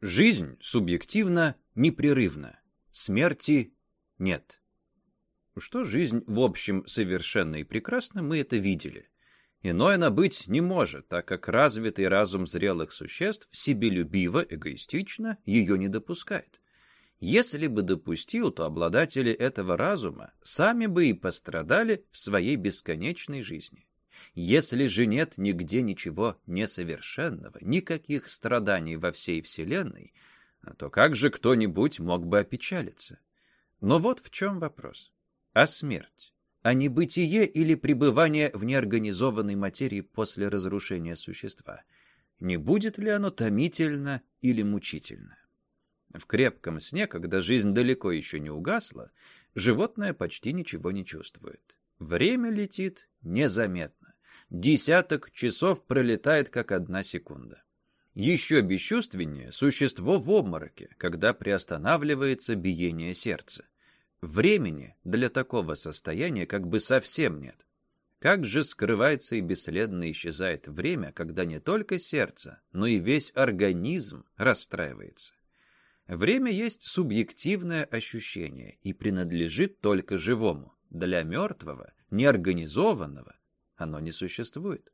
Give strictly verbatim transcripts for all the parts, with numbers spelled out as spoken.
Жизнь субъективна, непрерывна. Смерти нет. Что жизнь в общем совершенна и прекрасна, мы это видели. Иное она быть не может, так как развитый разум зрелых существ себелюбиво, эгоистично ее не допускает. Если бы допустил, то обладатели этого разума сами бы и пострадали в своей бесконечной жизни. Если же нет нигде ничего несовершенного, никаких страданий во всей Вселенной, то как же кто-нибудь мог бы опечалиться? Но вот в чем вопрос. А смерть? А небытие или пребывание в неорганизованной материи после разрушения существа? Не будет ли оно томительно или мучительно? В крепком сне, когда жизнь далеко еще не угасла, животное почти ничего не чувствует. Время летит незаметно. Десяток часов пролетает, как одна секунда. Еще бесчувственнее существо в обмороке, когда приостанавливается биение сердца. Времени для такого состояния как бы совсем нет. Как же скрывается и бесследно исчезает время, когда не только сердце, но и весь организм расстраивается. Время есть субъективное ощущение и принадлежит только живому. Для мертвого, неорганизованного, оно не существует.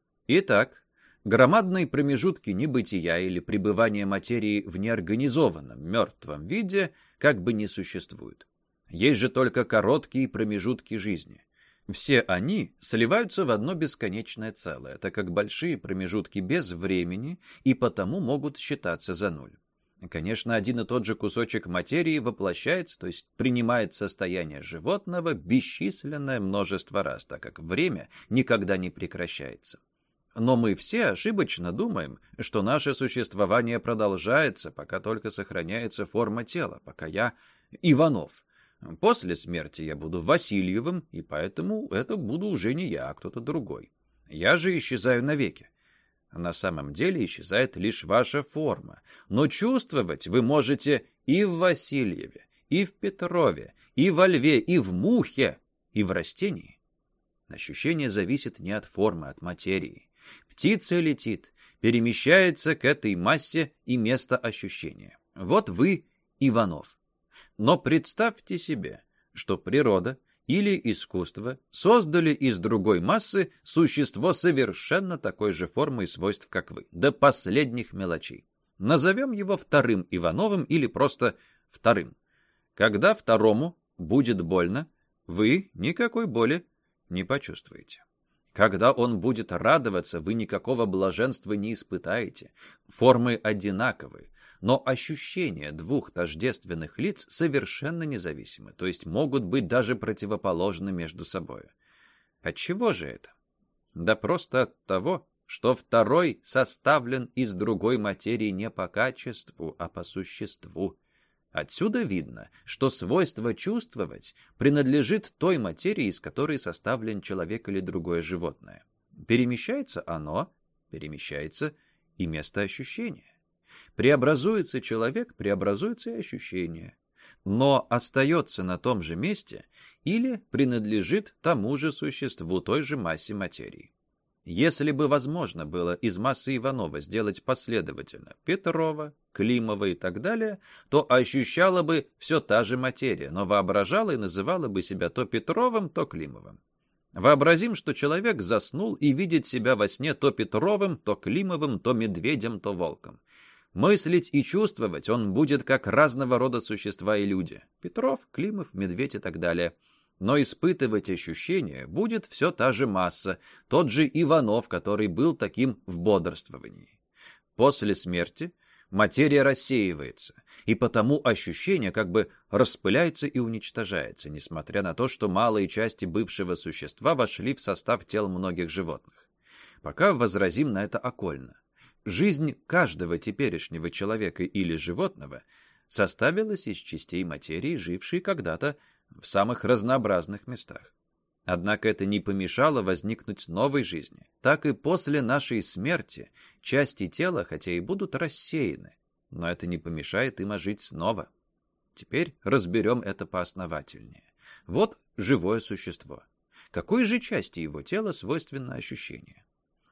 Итак, громадные промежутки небытия или пребывания материи в неорганизованном, мертвом виде как бы не существуют. Есть же только короткие промежутки жизни. Все они сливаются в одно бесконечное целое, так как большие промежутки без времени и потому могут считаться за нуль. Конечно, один и тот же кусочек материи воплощается, то есть принимает состояние животного бесчисленное множество раз, так как время никогда не прекращается. Но мы все ошибочно думаем, что наше существование продолжается, пока только сохраняется форма тела, пока я Иванов. После смерти я буду Васильевым, и поэтому это буду уже не я, а кто-то другой. Я же исчезаю навеки. На самом деле исчезает лишь ваша форма, но чувствовать вы можете и в Васильеве, и в Петрове, и во льве, и в мухе, и в растении. Ощущение зависит не от формы, а от материи. Птица летит, перемещается к этой массе и место ощущения. Вот вы Иванов. Но представьте себе, что природа или искусство создали из другой массы существо совершенно такой же формы и свойств, как вы, до последних мелочей. Назовем его вторым Ивановым или просто вторым. Когда второму будет больно, вы никакой боли не почувствуете. Когда он будет радоваться, вы никакого блаженства не испытаете. Формы одинаковые, но ощущения двух тождественных лиц совершенно независимы, то есть могут быть даже противоположны между собой. От чего же это? Да просто от того, что второй составлен из другой материи не по качеству, а по существу. Отсюда видно, что свойство чувствовать принадлежит той материи, из которой составлен человек или другое животное. Перемещается оно, перемещается и место ощущения. Преобразуется человек, преобразуется и ощущение. Но остается на том же месте или принадлежит тому же существу, той же массе материи. Если бы возможно было из массы Иванова сделать последовательно Петрова, Климова и так далее, то ощущала бы все та же материя, но воображала и называла бы себя то Петровым, то Климовым. Вообразим, что человек заснул и видит себя во сне то Петровым, то Климовым, то медведем, то волком. Мыслить и чувствовать он будет как разного рода существа и люди. Петров, Климов, медведь и так далее. Но испытывать ощущения будет все та же масса, тот же Иванов, который был таким в бодрствовании. После смерти материя рассеивается, и потому ощущение как бы распыляется и уничтожается, несмотря на то, что малые части бывшего существа вошли в состав тел многих животных. Пока возразим на это окольно. Жизнь каждого теперешнего человека или животного составилась из частей материи, жившей когда-то в самых разнообразных местах. Однако это не помешало возникнуть новой жизни. Так и после нашей смерти части тела, хотя и будут рассеяны, но это не помешает им ожить снова. Теперь разберем это поосновательнее. Вот живое существо. Какой же части его тела свойственно ощущение?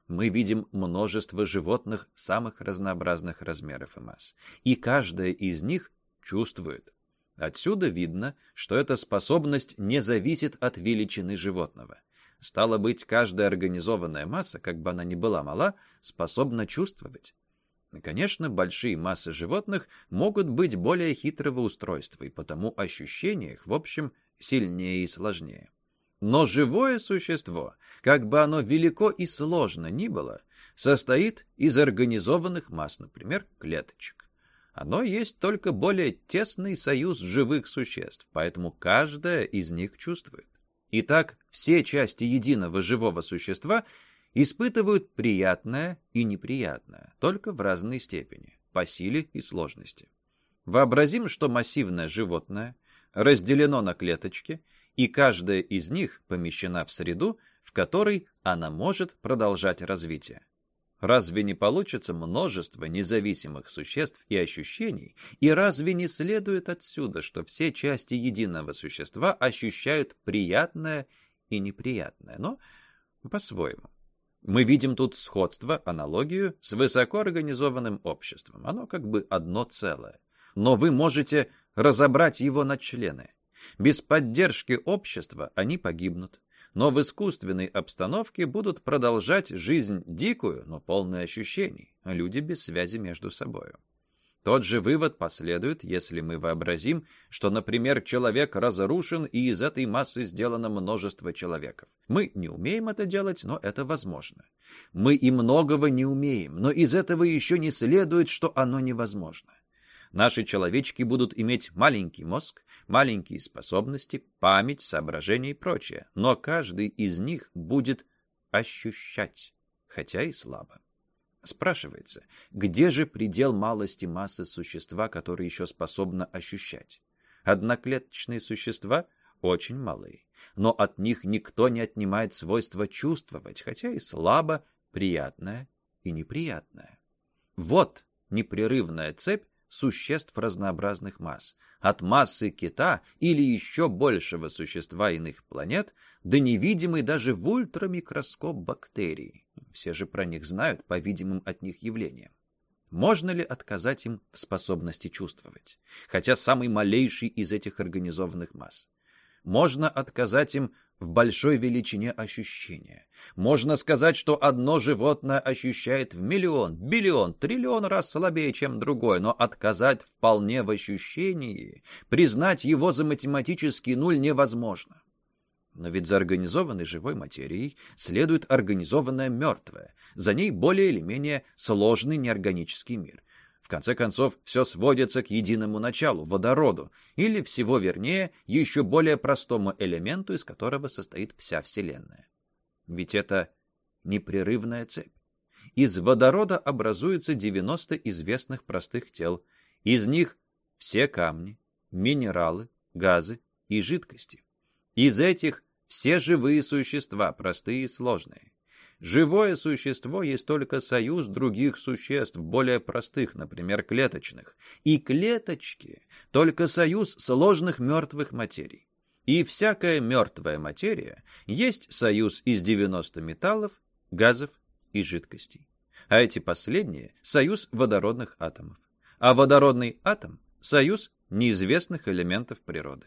Мы видим множество животных самых разнообразных размеров и масс, и каждая из них чувствует. Отсюда видно, что эта способность не зависит от величины животного. Стало быть, каждая организованная масса, как бы она ни была мала, способна чувствовать. Конечно, большие массы животных могут быть более хитрого устройства, и потому ощущения их, в общем, сильнее и сложнее. Но живое существо, как бы оно велико и сложно ни было, состоит из организованных масс, например, клеточек. Оно есть только более тесный союз живых существ, поэтому каждая из них чувствует. Итак, все части единого живого существа испытывают приятное и неприятное, только в разной степени, по силе и сложности. Вообразим, что массивное животное разделено на клеточки, и каждая из них помещена в среду, в которой она может продолжать развитие. Разве не получится множество независимых существ и ощущений, и разве не следует отсюда, что все части единого существа ощущают приятное и неприятное, но по-своему? Мы видим тут сходство, аналогию с высокоорганизованным обществом. Оно как бы одно целое. Но вы можете разобрать его на члены. Без поддержки общества они погибнут. Но в искусственной обстановке будут продолжать жизнь дикую, но полную ощущений, а люди без связи между собой. Тот же вывод последует, если мы вообразим, что, например, человек разрушен, и из этой массы сделано множество человеков. Мы не умеем это делать, но это возможно. Мы и многого не умеем, но из этого еще не следует, что оно невозможно. Наши человечки будут иметь маленький мозг, маленькие способности, память, соображения и прочее, но каждый из них будет ощущать, хотя и слабо. Спрашивается, где же предел малости массы существа, которое еще способно ощущать? Одноклеточные существа очень малые, но от них никто не отнимает свойства чувствовать, хотя и слабо, приятное и неприятное. Вот непрерывная цепь существ разнообразных масс, от массы кита или еще большего существа иных планет до невидимой даже в ультрамикроскоп бактерии. Все же про них знают по видимым от них явлениям. Можно ли отказать им в способности чувствовать, хотя самый малейший из этих организованных масс? Можно отказать им в большой величине ощущения. Можно сказать, что одно животное ощущает в миллион, биллион, триллион раз слабее, чем другое, но отказать вполне в ощущении, признать его за математический нуль невозможно. Но ведь за организованной живой материей следует организованная мертвая, за ней более или менее сложный неорганический мир. В конце концов, все сводится к единому началу, водороду, или, всего вернее, еще более простому элементу, из которого состоит вся Вселенная. Ведь это непрерывная цепь. Из водорода образуется девяносто известных простых тел. Из них все камни, минералы, газы и жидкости. Из этих все живые существа, простые и сложные. Живое существо есть только союз других существ, более простых, например, клеточных. И клеточки — только союз сложных мертвых материй. И всякая мертвая материя есть союз из девяноста металлов, газов и жидкостей. А эти последние — союз водородных атомов. А водородный атом — союз неизвестных элементов природы.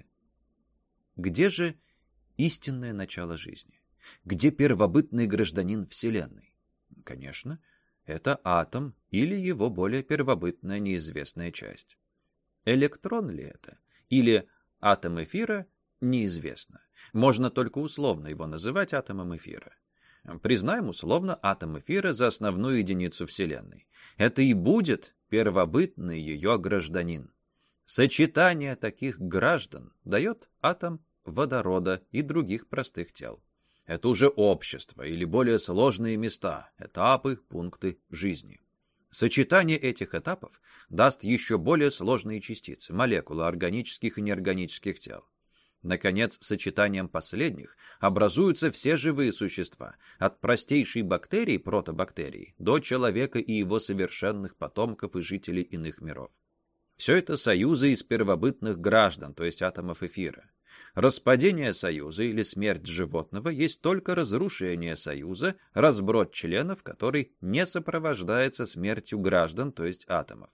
Где же истинное начало жизни? Где первобытный гражданин Вселенной? Конечно, это атом или его более первобытная неизвестная часть. Электрон ли это? Или атом эфира? Неизвестно. Можно только условно его называть атомом эфира. Признаем условно атом эфира за основную единицу Вселенной. Это и будет первобытный ее гражданин. Сочетание таких граждан дает атом водорода и других простых тел. Это уже общество или более сложные места, этапы, пункты жизни. Сочетание этих этапов даст еще более сложные частицы, молекулы органических и неорганических тел. Наконец, сочетанием последних образуются все живые существа, от простейшей бактерии, протобактерий, до человека и его совершенных потомков и жителей иных миров. Все это союзы из первобытных граждан, то есть атомов эфира. Распадение союза или смерть животного есть только разрушение союза, разброд членов, который не сопровождается смертью граждан, то есть атомов.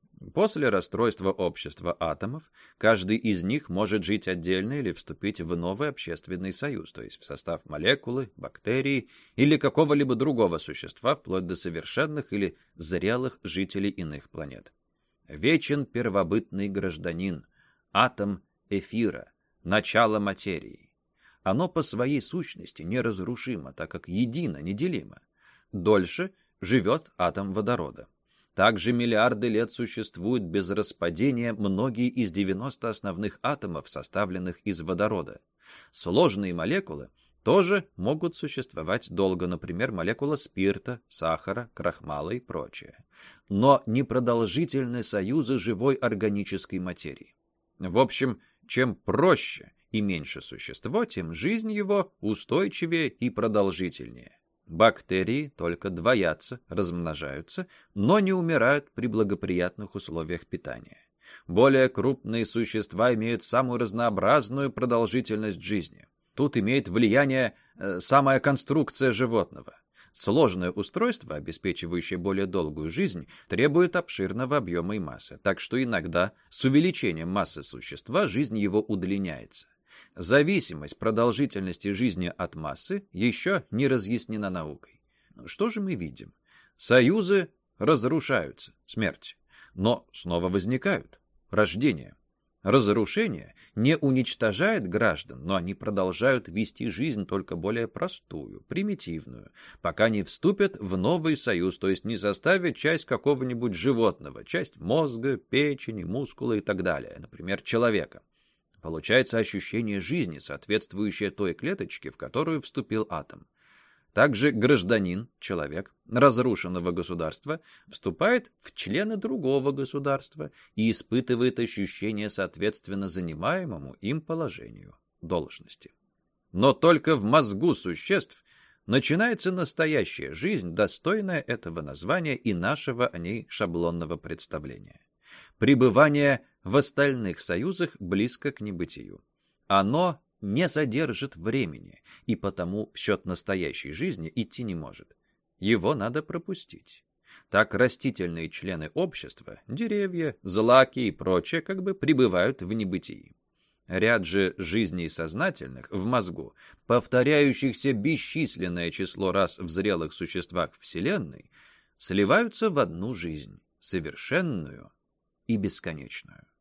После расстройства общества атомов каждый из них может жить отдельно или вступить в новый общественный союз, то есть в состав молекулы, бактерии или какого-либо другого существа, вплоть до совершенных или зрелых жителей иных планет. Вечен первобытный гражданин, атом эфира, начало материи. Оно по своей сущности неразрушимо, так как едино, неделимо. Дольше живет атом водорода. Также миллиарды лет существуют без распадения многие из девяноста основных атомов, составленных из водорода. Сложные молекулы тоже могут существовать долго, например, молекула спирта, сахара, крахмала и прочее. Но непродолжительны союзы живой органической материи. В общем, чем проще и меньше существо, тем жизнь его устойчивее и продолжительнее. Бактерии только двоятся, размножаются, но не умирают при благоприятных условиях питания. Более крупные существа имеют самую разнообразную продолжительность жизни. Тут имеет влияние э, самая конструкция животного. Сложное устройство, обеспечивающее более долгую жизнь, требует обширного объема и массы, так что иногда с увеличением массы существа жизнь его удлиняется. Зависимость продолжительности жизни от массы еще не разъяснена наукой. Что же мы видим? Союзы разрушаются, смерть, но снова возникают, рождение. Разрушение не уничтожает граждан, но они продолжают вести жизнь только более простую, примитивную, пока не вступят в новый союз, то есть не составят часть какого-нибудь животного, часть мозга, печени, мускула и так далее, например, человека. Получается ощущение жизни, соответствующее той клеточке, в которую вступил атом. Также гражданин, человек, разрушенного государства, вступает в члены другого государства и испытывает ощущение соответственно занимаемому им положению, должности. Но только в мозгу существ начинается настоящая жизнь, достойная этого названия и нашего о ней шаблонного представления. Пребывание в остальных союзах близко к небытию. Оно не содержит времени, и потому в счет настоящей жизни идти не может. Его надо пропустить. Так растительные члены общества, деревья, злаки и прочее, как бы пребывают в небытии. Ряд же жизней сознательных в мозгу, повторяющихся бесчисленное число раз в зрелых существах Вселенной, сливаются в одну жизнь, совершенную и бесконечную.